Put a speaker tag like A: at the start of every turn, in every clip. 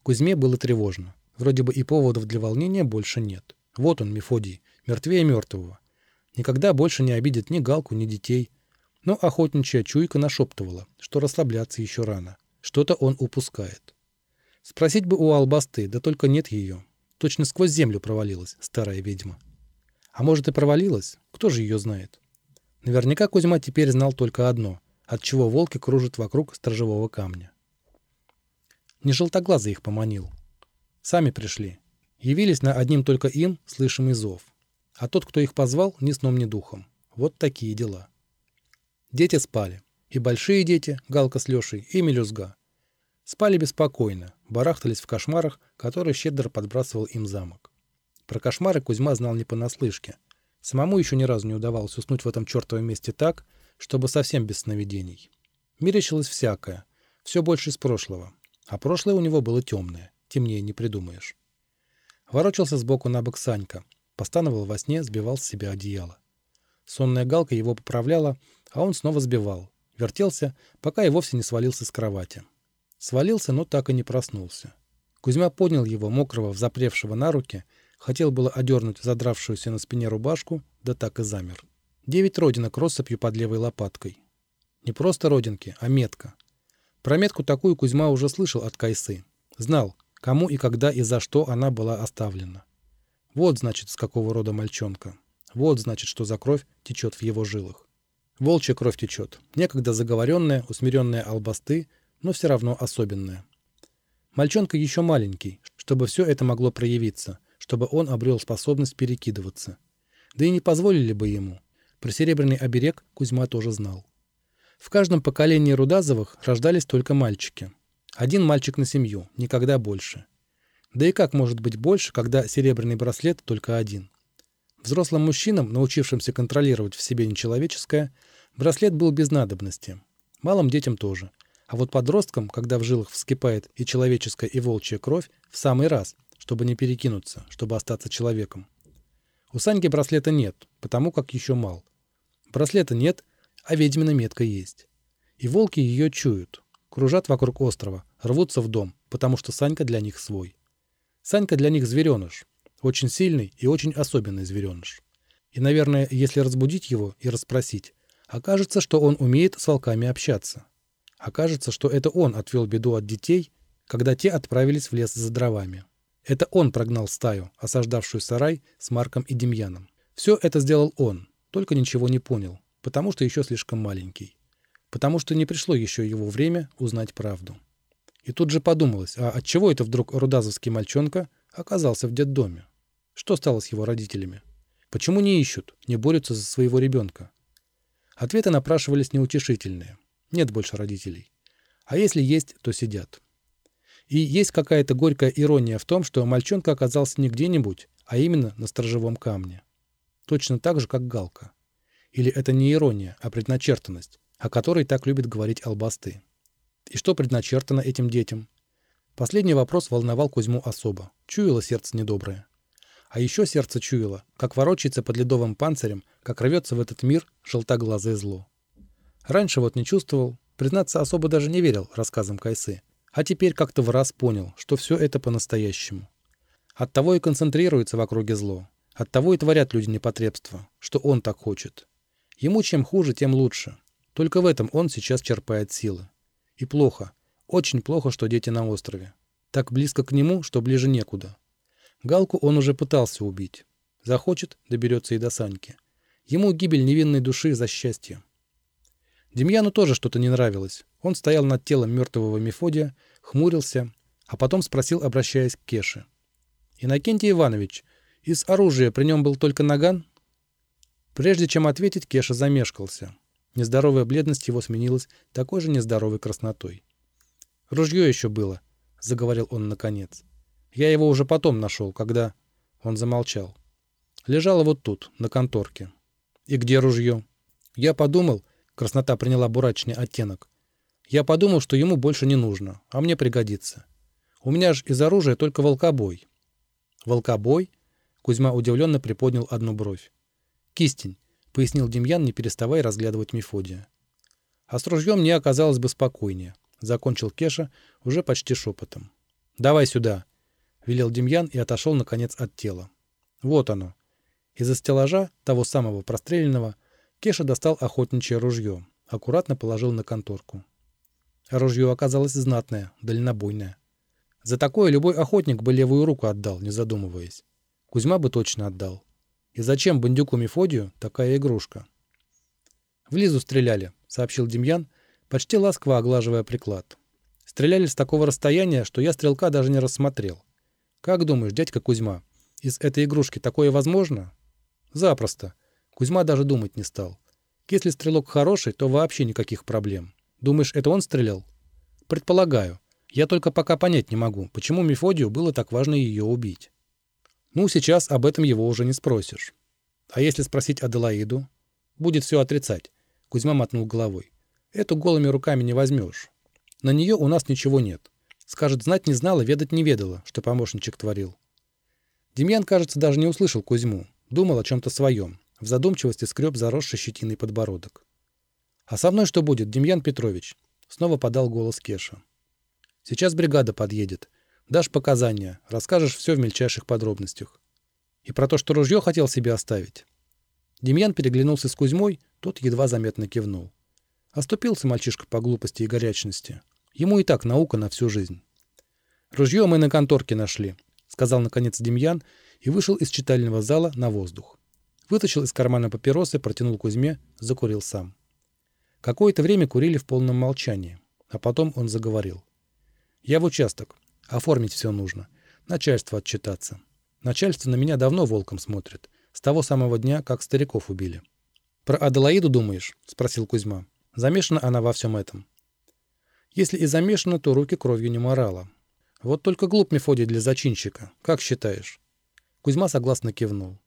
A: Кузьме было тревожно. Вроде бы и поводов для волнения больше нет. Вот он, Мефодий, мертвее мертвого. Никогда больше не обидит ни Галку, ни детей. Но охотничья чуйка нашептывала, что расслабляться еще рано. Что-то он упускает. Спросить бы у Албасты, да только нет ее. Точно сквозь землю провалилась старая ведьма. А может и провалилась? Кто же ее знает? Наверняка Кузьма теперь знал только одно, отчего волки кружат вокруг сторожевого камня. Не желтоглазый их поманил. Сами пришли. Явились на одним только им слышимый зов. А тот, кто их позвал, ни сном, ни духом. Вот такие дела. Дети спали. И большие дети, Галка с Лешей, и мелюзга. Спали беспокойно, барахтались в кошмарах, которые щедро подбрасывал им замок. Про кошмары Кузьма знал не понаслышке. Самому еще ни разу не удавалось уснуть в этом чертовом месте так, чтобы совсем без сновидений. Мерещилось всякое, все больше из прошлого. А прошлое у него было темное, темнее не придумаешь. Ворочался сбоку на бок Санька, постановал во сне, сбивал с себя одеяло. Сонная Галка его поправляла, а он снова сбивал, вертелся, пока и вовсе не свалился с кровати. Свалился, но так и не проснулся. Кузьма поднял его, мокрого, взапревшего на руки, хотел было одернуть задравшуюся на спине рубашку, да так и замер. 9 родинок россыпью под левой лопаткой. Не просто родинки, а метка. Про метку такую Кузьма уже слышал от Кайсы. Знал, кому и когда и за что она была оставлена. Вот, значит, с какого рода мальчонка. Вот, значит, что за кровь течет в его жилах. Волчья кровь течет, некогда заговоренная, усмиренная Албасты, но все равно особенная. Мальчонка еще маленький, чтобы все это могло проявиться, чтобы он обрел способность перекидываться. Да и не позволили бы ему. Про серебряный оберег Кузьма тоже знал. В каждом поколении Рудазовых рождались только мальчики. Один мальчик на семью, никогда больше. Да и как может быть больше, когда серебряный браслет только один? Взрослым мужчинам, научившимся контролировать в себе нечеловеческое, браслет был без надобности. Малым детям тоже. А вот подросткам, когда в жилах вскипает и человеческая, и волчья кровь, в самый раз, чтобы не перекинуться, чтобы остаться человеком. У Саньки браслета нет, потому как еще мал. Браслета нет, а ведьмина метка есть. И волки ее чуют, кружат вокруг острова, рвутся в дом, потому что Санька для них свой. Санька для них звереныш, очень сильный и очень особенный звереныш. И, наверное, если разбудить его и расспросить, окажется, что он умеет с волками общаться. Окажется, что это он отвел беду от детей, когда те отправились в лес за дровами. Это он прогнал стаю, осаждавшую сарай с Марком и Демьяном. Все это сделал он, только ничего не понял, потому что еще слишком маленький. Потому что не пришло еще его время узнать правду. И тут же подумалось, а отчего это вдруг рудазовский мальчонка оказался в детдоме? Что стало с его родителями? Почему не ищут, не борются за своего ребенка? Ответы напрашивались неутешительные. Нет больше родителей. А если есть, то сидят. И есть какая-то горькая ирония в том, что мальчонка оказался не где-нибудь, а именно на сторожевом камне. Точно так же, как Галка. Или это не ирония, а предначертанность, о которой так любит говорить Албасты. И что предначертано этим детям? Последний вопрос волновал Кузьму особо. Чуяло сердце недоброе. А еще сердце чуяло, как ворочается под ледовым панцирем, как рвется в этот мир желтоглазое зло. Раньше вот не чувствовал, признаться, особо даже не верил рассказам Кайсы. А теперь как-то в раз понял, что все это по-настоящему. Оттого и концентрируется в округе зло. Оттого и творят люди непотребства, что он так хочет. Ему чем хуже, тем лучше. Только в этом он сейчас черпает силы. И плохо, очень плохо, что дети на острове. Так близко к нему, что ближе некуда. Галку он уже пытался убить. Захочет, доберется и до Саньки. Ему гибель невинной души за счастье. Демьяну тоже что-то не нравилось. Он стоял над телом мертвого Мефодия, хмурился, а потом спросил, обращаясь к Кеше. «Иннокентий Иванович, из оружия при нем был только наган?» Прежде чем ответить, Кеша замешкался. Нездоровая бледность его сменилась такой же нездоровой краснотой. «Ружье еще было», — заговорил он наконец. «Я его уже потом нашел, когда...» Он замолчал. «Лежало вот тут, на конторке». «И где ружье?» «Я подумал...» Краснота приняла бурачный оттенок. «Я подумал, что ему больше не нужно, а мне пригодится. У меня ж из оружия только волкобой». «Волкобой?» Кузьма удивленно приподнял одну бровь. «Кистень», — пояснил Демьян, не переставая разглядывать Мефодия. «А с ружьем мне оказалось бы спокойнее», — закончил Кеша уже почти шепотом. «Давай сюда», — велел Демьян и отошел, наконец, от тела. Вот оно. Из-за стеллажа, того самого простреленного, Кеша достал охотничье ружье, аккуратно положил на конторку. А ружье оказалось знатное, дальнобойное. За такое любой охотник бы левую руку отдал, не задумываясь. Кузьма бы точно отдал. И зачем бандюку Мефодию такая игрушка? «В Лизу стреляли», — сообщил Демьян, почти ласково оглаживая приклад. «Стреляли с такого расстояния, что я стрелка даже не рассмотрел. Как думаешь, дядька Кузьма, из этой игрушки такое возможно?» «Запросто». Кузьма даже думать не стал. «Если стрелок хороший, то вообще никаких проблем. Думаешь, это он стрелял?» «Предполагаю. Я только пока понять не могу, почему Мефодию было так важно ее убить». «Ну, сейчас об этом его уже не спросишь. А если спросить Аделаиду?» «Будет все отрицать». Кузьма мотнул головой. «Эту голыми руками не возьмешь. На нее у нас ничего нет. Скажет, знать не знала, ведать не ведала, что помощничек творил». Демьян, кажется, даже не услышал Кузьму. Думал о чем-то своем. В задумчивости скреб заросший щетиной подбородок. «А со мной что будет, Демьян Петрович?» Снова подал голос Кеша. «Сейчас бригада подъедет. Дашь показания, расскажешь все в мельчайших подробностях. И про то, что ружье хотел себе оставить». Демьян переглянулся с Кузьмой, тот едва заметно кивнул. Оступился мальчишка по глупости и горячности. Ему и так наука на всю жизнь. «Ружье мы на конторке нашли», — сказал наконец Демьян и вышел из читального зала на воздух. Вытащил из кармана папиросы, протянул Кузьме, закурил сам. Какое-то время курили в полном молчании, а потом он заговорил. «Я в участок. Оформить все нужно. Начальство отчитаться. Начальство на меня давно волком смотрит. С того самого дня, как стариков убили». «Про Аделаиду думаешь?» — спросил Кузьма. «Замешана она во всем этом». «Если и замешана, то руки кровью не морала. Вот только глуп Мефодий для зачинщика. Как считаешь?» Кузьма согласно кивнул.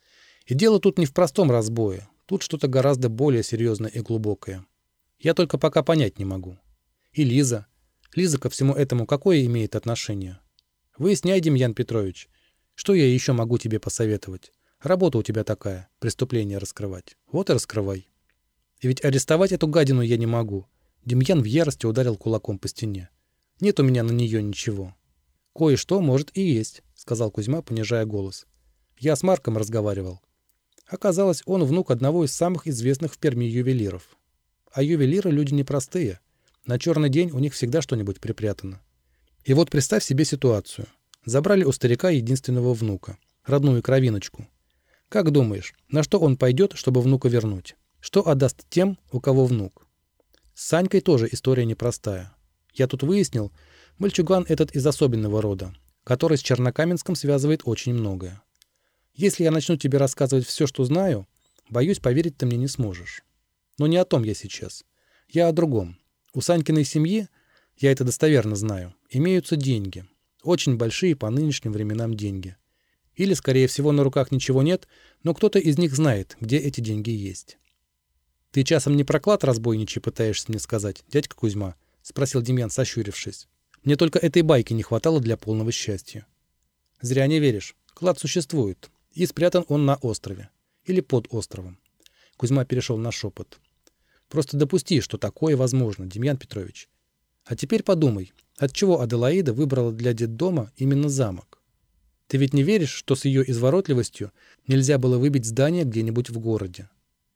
A: «И дело тут не в простом разбое. Тут что-то гораздо более серьезное и глубокое. Я только пока понять не могу. И Лиза. Лиза ко всему этому какое имеет отношение? Выясняй, Демьян Петрович. Что я еще могу тебе посоветовать? Работа у тебя такая, преступление раскрывать. Вот и раскрывай. И ведь арестовать эту гадину я не могу». Демьян в ярости ударил кулаком по стене. «Нет у меня на нее ничего». «Кое-что, может, и есть», — сказал Кузьма, понижая голос. «Я с Марком разговаривал. Оказалось, он внук одного из самых известных в Перми ювелиров. А ювелиры люди непростые. На черный день у них всегда что-нибудь припрятано. И вот представь себе ситуацию. Забрали у старика единственного внука, родную кровиночку. Как думаешь, на что он пойдет, чтобы внука вернуть? Что отдаст тем, у кого внук? С Санькой тоже история непростая. Я тут выяснил, мальчуган этот из особенного рода, который с Чернокаменском связывает очень многое. Если я начну тебе рассказывать все, что знаю, боюсь, поверить ты мне не сможешь. Но не о том я сейчас. Я о другом. У Санькиной семьи, я это достоверно знаю, имеются деньги. Очень большие по нынешним временам деньги. Или, скорее всего, на руках ничего нет, но кто-то из них знает, где эти деньги есть. «Ты часом не про клад разбойничий пытаешься мне сказать, дядька Кузьма?» — спросил Демьян, сощурившись. «Мне только этой байки не хватало для полного счастья». «Зря не веришь. Клад существует. И спрятан он на острове. Или под островом». Кузьма перешел на шепот. «Просто допусти, что такое возможно, Демьян Петрович. А теперь подумай, отчего Аделаида выбрала для детдома именно замок? Ты ведь не веришь, что с ее изворотливостью нельзя было выбить здание где-нибудь в городе?»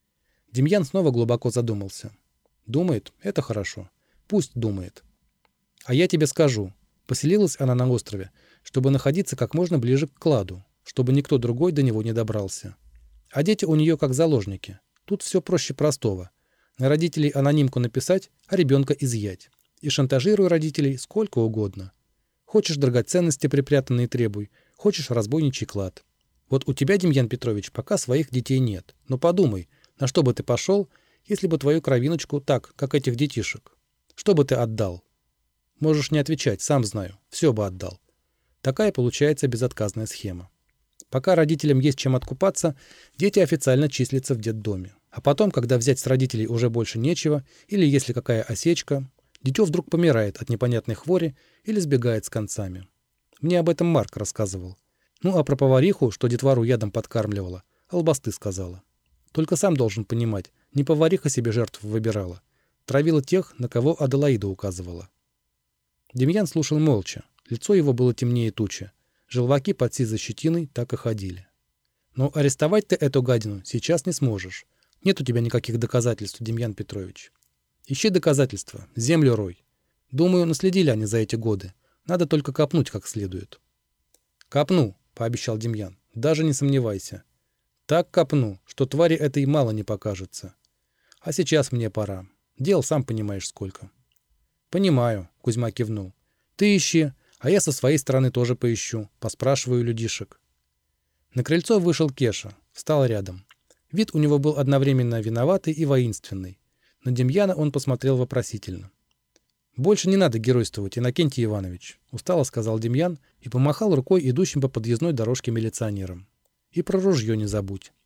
A: Демьян снова глубоко задумался. «Думает? Это хорошо. Пусть думает. А я тебе скажу, поселилась она на острове, чтобы находиться как можно ближе к кладу, чтобы никто другой до него не добрался. А дети у нее как заложники. Тут все проще простого. На родителей анонимку написать, а ребенка изъять. И шантажируй родителей сколько угодно. Хочешь драгоценности припрятанные требуй, хочешь разбойничий клад. Вот у тебя, Демьян Петрович, пока своих детей нет. Но подумай, на что бы ты пошел, если бы твою кровиночку так, как этих детишек? Что бы ты отдал? Можешь не отвечать, сам знаю. Все бы отдал. Такая получается безотказная схема. Пока родителям есть чем откупаться, дети официально числятся в детдоме. А потом, когда взять с родителей уже больше нечего, или если какая осечка, дитё вдруг помирает от непонятной хвори или сбегает с концами. Мне об этом Марк рассказывал. Ну а про повариху, что детвору ядом подкармливала, албасты сказала. Только сам должен понимать, не повариха себе жертв выбирала. Травила тех, на кого Аделаида указывала. Демьян слушал молча, Лицо его было темнее тучи. Желваки под сизой щетиной так и ходили. Но арестовать ты эту гадину сейчас не сможешь. Нет у тебя никаких доказательств, Демьян Петрович. Ищи доказательства, землю рой. Думаю, наследили они за эти годы. Надо только копнуть как следует. Копну, пообещал Демьян. Даже не сомневайся. Так копну, что твари этой мало не покажется. А сейчас мне пора. Дел сам понимаешь сколько. Понимаю, Кузьма кивнул. Ты ищи, а я со своей стороны тоже поищу, поспрашиваю людишек. На крыльцо вышел Кеша, встал рядом. Вид у него был одновременно виноватый и воинственный. На Демьяна он посмотрел вопросительно. «Больше не надо геройствовать, Иннокентий Иванович», — устало сказал Демьян и помахал рукой идущим по подъездной дорожке милиционерам. «И про ружье не забудь».